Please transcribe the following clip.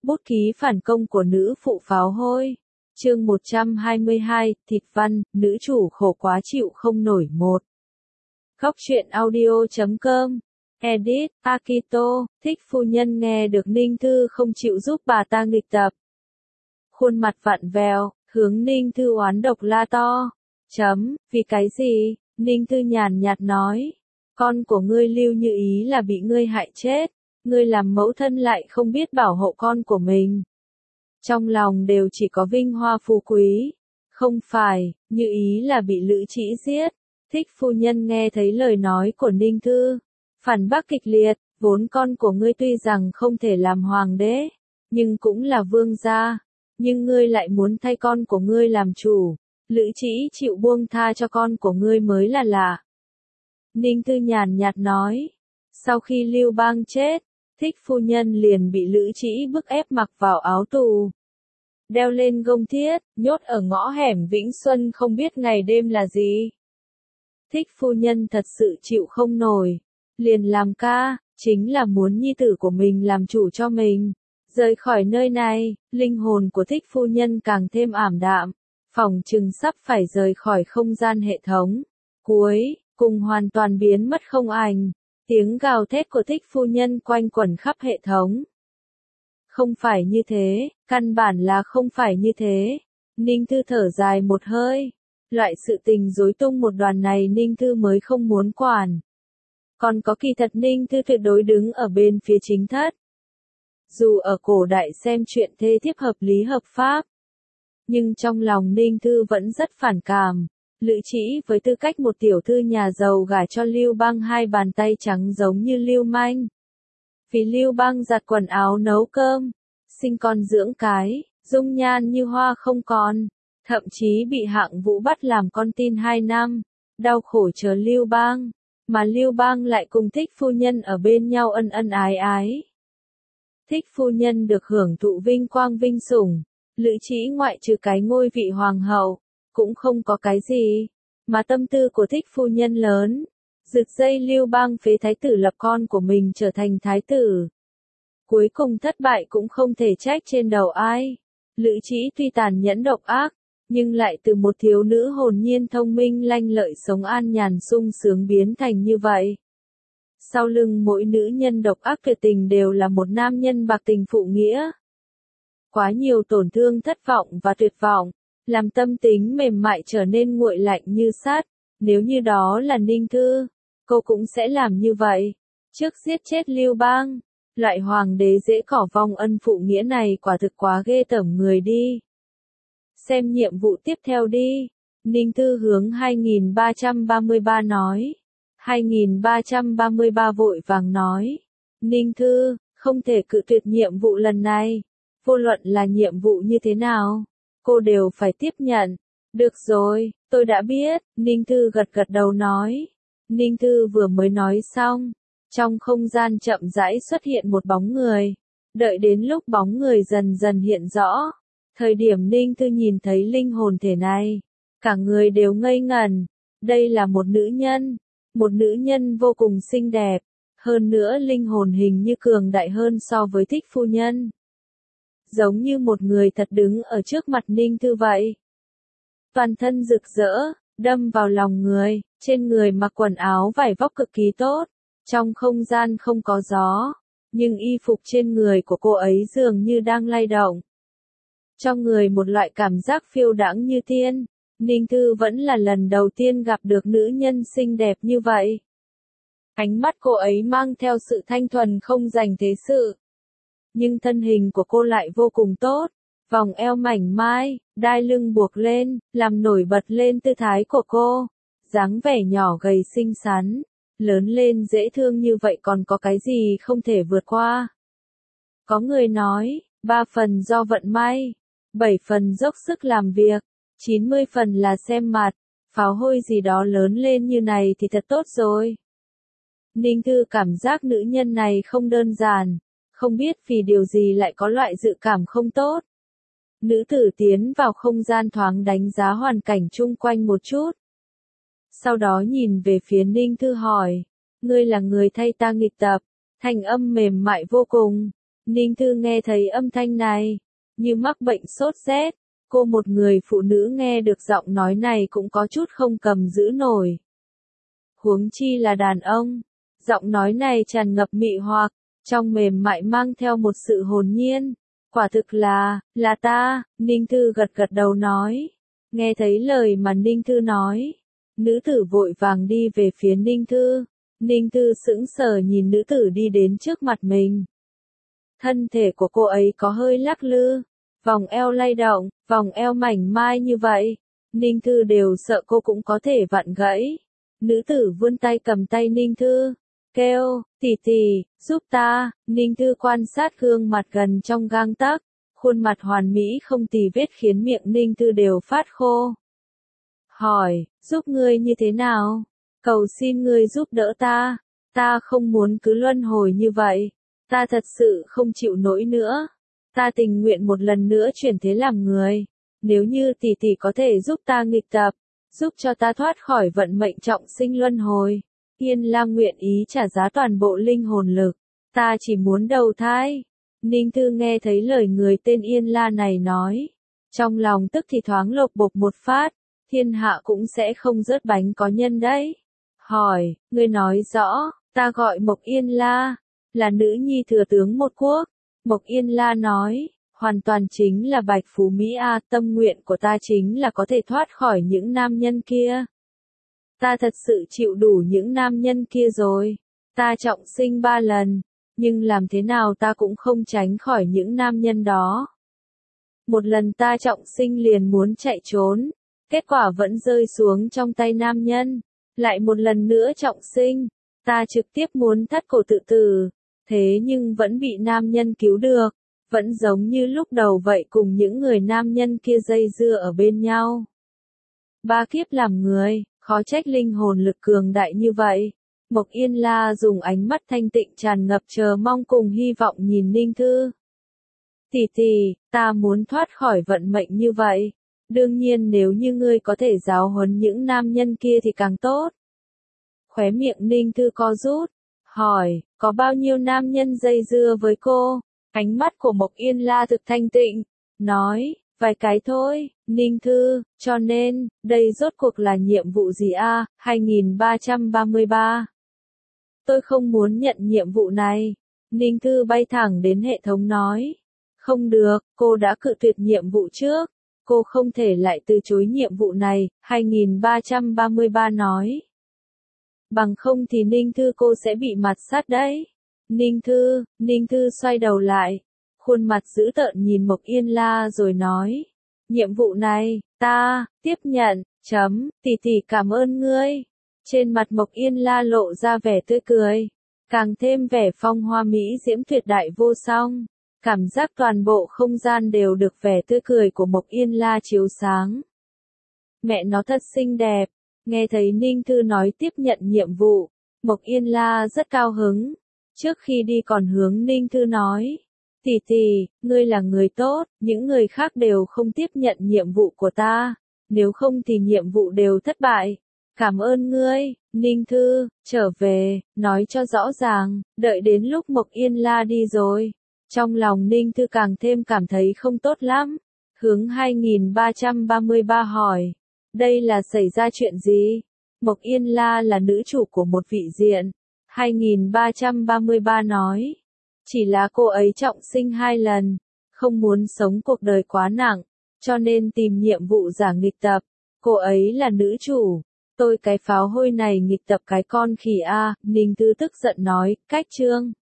Bút ký phản công của nữ phụ pháo hôi. Chương 122, Thịt văn, nữ chủ khổ quá chịu không nổi một. Góc truyện audio.com. Edit, Akito, Thích phu nhân nghe được Ninh Thư không chịu giúp bà ta nghịch tập. Khuôn mặt vặn vẹo, hướng Ninh Thư oán độc la to. Vì cái gì? Ninh Thư nhàn nhạt nói. Con của ngươi Lưu Như Ý là bị ngươi hại chết. Ngươi làm mẫu thân lại không biết bảo hộ con của mình. Trong lòng đều chỉ có vinh hoa phú quý. Không phải, Như Ý là bị Lữ Trĩ giết. Thích phu nhân nghe thấy lời nói của Ninh Thư. Phản bác kịch liệt, vốn con của ngươi tuy rằng không thể làm hoàng đế, nhưng cũng là vương gia. Nhưng ngươi lại muốn thay con của ngươi làm chủ. Lữ Trĩ chịu buông tha cho con của ngươi mới là lạ. Ninh Thư nhàn nhạt nói. Sau khi Lưu Bang chết, Thích phu nhân liền bị Lữ Trĩ bức ép mặc vào áo tù. Đeo lên gông thiết, nhốt ở ngõ hẻm Vĩnh Xuân không biết ngày đêm là gì. Thích phu nhân thật sự chịu không nổi. Liền làm ca, chính là muốn nhi tử của mình làm chủ cho mình. Rời khỏi nơi này, linh hồn của Thích phu nhân càng thêm ảm đạm. Phòng chừng sắp phải rời khỏi không gian hệ thống. Cuối cùng hoàn toàn biến mất không ảnh. Tiếng gào thét của Thích phu nhân quanh quẩn khắp hệ thống. Không phải như thế, căn bản là không phải như thế. Ninh Thư thở dài một hơi. Loại sự tình rối tung một đoàn này Ninh Thư mới không muốn quản. Còn có kỳ thật Ninh Thư tuyệt đối đứng ở bên phía chính thất. Dù ở cổ đại xem chuyện thê thiếp hợp lý hợp pháp, nhưng trong lòng Ninh Thư vẫn rất phản cảm. Lữ Trĩ với tư cách một tiểu thư nhà giàu gả cho Lưu Bang hai bàn tay trắng giống như lưu manh. Vì Lưu Bang giặt quần áo nấu cơm, sinh con dưỡng cái, dung nhan như hoa không còn, thậm chí bị Hạng Vũ bắt làm con tin 2 năm, đau khổ chờ Lưu Bang, mà Lưu Bang lại cùng Thích phu nhân ở bên nhau ân ân ái ái. Thích phu nhân được hưởng thụ vinh quang vinh sủng, Lữ Trĩ ngoại trừ cái ngôi vị hoàng hậu, cũng không có cái gì, mà tâm tư của Thích phu nhân lớn, giật dây Lưu Bang phế thái tử lập con của mình trở thành thái tử. Cuối cùng thất bại cũng không thể trách trên đầu ai. Lữ Trĩ tuy tàn nhẫn độc ác, nhưng lại từ một thiếu nữ hồn nhiên thông minh lanh lợi sống an nhàn sung sướng biến thành như vậy. Sau lưng mỗi nữ nhân độc ác tuyệt tình đều là một nam nhân bạc tình phụ nghĩa. Quá nhiều tổn thương thất vọng và tuyệt vọng, làm tâm tính mềm mại trở nên nguội lạnh như sắt. Nếu như đó là Ninh Thư, cô cũng sẽ làm như vậy. Trước giết chết Lưu Bang, loại hoàng đế dễ cỏ vong ân phụ nghĩa này quả thực quá ghê tởm người đi. Xem nhiệm vụ tiếp theo đi. Ninh Thư hướng 2333 nói. 2333 vội vàng nói. Ninh Thư, không thể cự tuyệt nhiệm vụ lần này. Vô luận là nhiệm vụ như thế nào, cô đều phải tiếp nhận. Được rồi, tôi đã biết, Ninh Thư gật gật đầu nói. Ninh Thư vừa mới nói xong, trong không gian chậm rãi xuất hiện một bóng người. Đợi đến lúc bóng người dần dần hiện rõ, thời điểm Ninh Thư nhìn thấy linh hồn thể này, cả người đều ngây ngẩn. Đây là một nữ nhân vô cùng xinh đẹp, hơn nữa linh hồn hình như cường đại hơn so với Thích phu nhân. Giống như một người thật đứng ở trước mặt Ninh Thư vậy. Toàn thân rực rỡ, đâm vào lòng người, trên người mặc quần áo vải vóc cực kỳ tốt, trong không gian không có gió, nhưng y phục trên người của cô ấy dường như đang lay động. Trong người một loại cảm giác phiêu đãng như tiên, Ninh Thư vẫn là lần đầu tiên gặp được nữ nhân xinh đẹp như vậy. Ánh mắt cô ấy mang theo sự thanh thuần không dành thế sự. Nhưng thân hình của cô lại vô cùng tốt, vòng eo mảnh mai, đai lưng buộc lên, làm nổi bật lên tư thái của cô. Dáng vẻ nhỏ gầy xinh xắn, lớn lên dễ thương như vậy còn có cái gì không thể vượt qua. Có người nói, 3 phần do vận may, 7 phần dốc sức làm việc, 90 phần là xem mặt, pháo hôi gì đó lớn lên như này thì thật tốt rồi. Ninh Thư cảm giác nữ nhân này không đơn giản, không biết vì điều gì lại có loại dự cảm không tốt. Nữ tử tiến vào không gian thoáng đánh giá hoàn cảnh chung quanh một chút. Sau đó nhìn về phía Ninh Thư hỏi, ngươi là người thay ta nghịch tập, thanh âm mềm mại vô cùng. Ninh Thư nghe thấy âm thanh này, như mắc bệnh sốt rét. Cô một người phụ nữ nghe được giọng nói này cũng có chút không cầm giữ nổi. Huống chi là đàn ông. Giọng nói này tràn ngập mị hoặc, trong mềm mại mang theo một sự hồn nhiên. Quả thực là ta, Ninh Thư gật gật đầu nói. Nghe thấy lời mà Ninh Thư nói, nữ tử vội vàng đi về phía Ninh Thư. Ninh Thư sững sờ nhìn nữ tử đi đến trước mặt mình. Thân thể của cô ấy có hơi lắc lư, vòng eo lay động, vòng eo mảnh mai như vậy. Ninh Thư đều sợ cô cũng có thể vặn gãy. Nữ tử vươn tay cầm tay Ninh Thư, kêu, tỷ tỷ, giúp ta. Ninh Thư quan sát gương mặt gần trong gang tấc, khuôn mặt hoàn mỹ không tì vết khiến miệng Ninh Thư đều phát khô. Hỏi, giúp ngươi như thế nào? Cầu xin ngươi giúp đỡ ta không muốn cứ luân hồi như vậy, ta thật sự không chịu nổi nữa. Ta tình nguyện một lần nữa chuyển thế làm người. Nếu như tỷ tỷ có thể giúp ta nghịch tập, giúp cho ta thoát khỏi vận mệnh trọng sinh luân hồi, Yên La nguyện ý trả giá toàn bộ linh hồn lực. Ta chỉ muốn đầu thai. Ninh Thư nghe thấy lời người tên Yên La này nói, trong lòng tức thì thoáng lộc bộc một phát, thiên hạ cũng sẽ không rớt bánh có nhân đấy. Hỏi, ngươi nói rõ, ta gọi Mộc Yên La, là nữ nhi thừa tướng một quốc. Mộc Yên La nói, hoàn toàn chính là Bạch Phú Mỹ A, tâm nguyện của ta chính là có thể thoát khỏi những nam nhân kia. Ta thật sự chịu đủ những nam nhân kia rồi. Ta trọng sinh 3 lần, nhưng làm thế nào ta cũng không tránh khỏi những nam nhân đó. Một lần ta trọng sinh liền muốn chạy trốn, kết quả vẫn rơi xuống trong tay nam nhân. Lại một lần nữa trọng sinh, ta trực tiếp muốn thắt cổ tự tử, thế nhưng vẫn bị nam nhân cứu được, vẫn giống như lúc đầu vậy, cùng những người nam nhân kia dây dưa ở bên nhau. 3 kiếp làm người, khó trách linh hồn lực cường đại như vậy. Mộc Yên La dùng ánh mắt thanh tịnh tràn ngập chờ mong cùng hy vọng nhìn Ninh Thư. Tỷ tỷ, ta muốn thoát khỏi vận mệnh như vậy. Đương nhiên nếu như ngươi có thể giáo huấn những nam nhân kia thì càng tốt. Khóe miệng Ninh Thư co rút, hỏi, có bao nhiêu nam nhân dây dưa với cô? Ánh mắt của Mộc Yên La thực thanh tịnh, nói, vài cái thôi. Ninh Thư, cho nên, đây rốt cuộc là nhiệm vụ gì a? 2333. Tôi không muốn nhận nhiệm vụ này. Ninh Thư bay thẳng đến hệ thống nói. Không được, cô đã cự tuyệt nhiệm vụ trước. Cô không thể lại từ chối nhiệm vụ này, 2333 nói. Bằng không thì Ninh Thư cô sẽ bị mặt sát đấy. Ninh Thư xoay đầu lại, khuôn mặt dữ tợn nhìn Mộc Yên La rồi nói. Nhiệm vụ này, ta, tiếp nhận, tỷ tỷ cảm ơn ngươi. Trên mặt Mộc Yên La lộ ra vẻ tươi cười, càng thêm vẻ phong hoa mỹ diễm tuyệt đại vô song. Cảm giác toàn bộ không gian đều được vẻ tươi cười của Mộc Yên La chiếu sáng. Mẹ nó thật xinh đẹp. Nghe thấy Ninh Thư nói tiếp nhận nhiệm vụ, Mộc Yên La rất cao hứng. Trước khi đi còn hướng Ninh Thư nói, tỷ tỷ, ngươi là người tốt, những người khác đều không tiếp nhận nhiệm vụ của ta, nếu không thì nhiệm vụ đều thất bại. Cảm ơn ngươi, Ninh Thư, trở về, nói cho rõ ràng, đợi đến lúc Mộc Yên La đi rồi. Trong lòng Ninh Thư càng thêm cảm thấy không tốt lắm. Hướng 2333 hỏi, đây là xảy ra chuyện gì? Mộc Yên La là nữ chủ của một vị diện. 2333 nói, chỉ là cô ấy trọng sinh 2 lần, không muốn sống cuộc đời quá nặng, cho nên tìm nhiệm vụ giả nghịch tập. Cô ấy là nữ chủ. Tôi cái pháo hôi này nghịch tập cái con khỉ a. Ninh Thư tức giận nói, cách chương.